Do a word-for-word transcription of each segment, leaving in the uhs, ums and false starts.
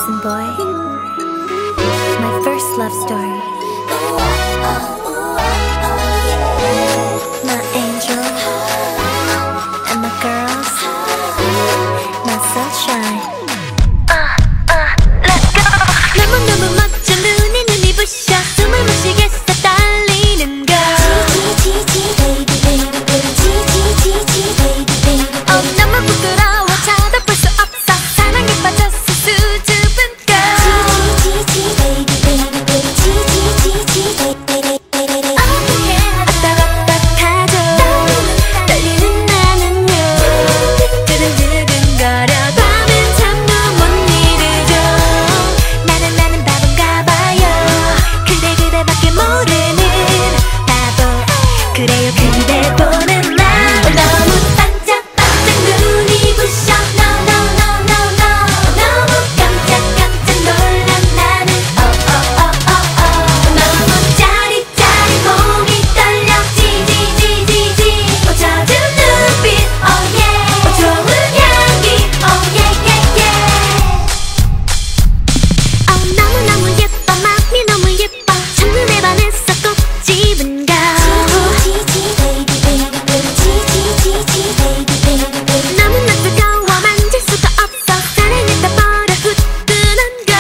Listen boy, my first love story. My angel and my girls, my sunshine. Uh, uh, let's go. 너무너무 멋져 눈이 눈이 부셔 숨을 못 쉬겠어 떨리는 걸. 바by baby baby baby baby. Oh 너무 부끄러워 쳐다볼 수 없어 사랑에 빠졌어 수줍은 걸. baby baby baby baby. 아딱아딱하죠 떨리는 나는요 두근두근거려 밤엔 잠도 못 이루죠. 나는 나는 바본가 봐요 그대 그대밖에 모르는 바보. 그래요 그대 보는 나 너무 반짝반짝 눈이 부셔 no no no no no. 너무 깜짝깜짝 놀란 나는 oh oh oh oh oh. 너무 짜릿짜릿 몸이 떨려 지지지지지. 어 젖은 눈빛 oh yeah. 어 좋은 향기 oh yeah yeah yeah. 어 너무너무 예뻐 맘이 너무 예뻐 첫눈에 반했어 꼭 집은 가. 너무나 뜨거워 만질 수가 없어 사랑했다 버려 후끈한 걸.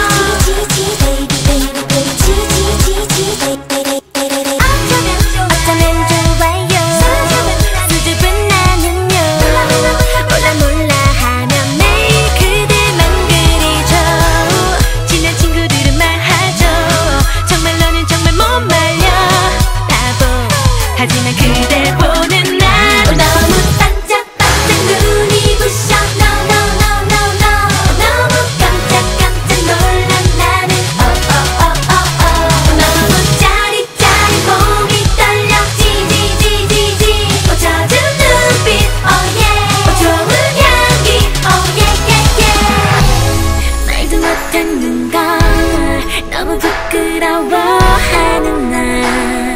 어쩌면 좋아요 수줍은 나는요 몰라 몰라 하면 매일 그대만 그리죠. 친한 친구들은 말하죠 정말 너는 정말 못 말려 바보. 하지만 그대 보는 나 너무 반짝반짝 눈이 부셔 no no no no no. 너무 깜짝깜짝 놀란 나는 oh oh oh oh oh. 너무 짜릿짜릿 몸이 떨려 지지지지지. 어 젖은 눈빛 oh yeah. 어 좋은 향기 oh yeah yeah yeah. 말도 못하는 걸 너무 부끄러워하는 날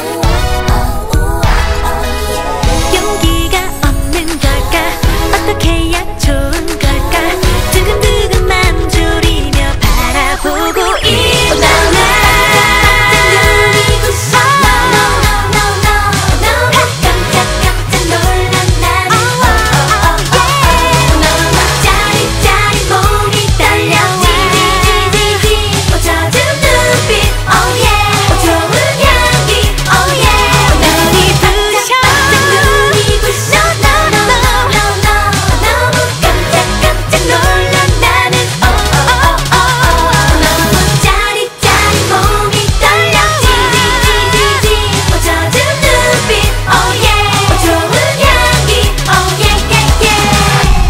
용기가 없는 걸까 어떻게 해야 좋은 걸까 두근두근만 졸이며 바라보고 있는 눈이 부셔 no no no no no. 너무 깜짝깜짝 놀란 나는 oh oh oh oh. 너무 짜릿짜릿 몸이 떨려 지지지지지. 어 젖은 눈빛 oh yeah. 어 좋은 향기 oh yeah. 눈이 부셔 눈이 부셔 no no no no no. 너무 깜짝깜짝 놀란 나는 oh oh oh oh. 너무 짜릿짜릿 몸이 떨려 지지지지지. 어 젖은 눈빛 oh yeah. 어 좋은 향기 oh yeah yeah yeah.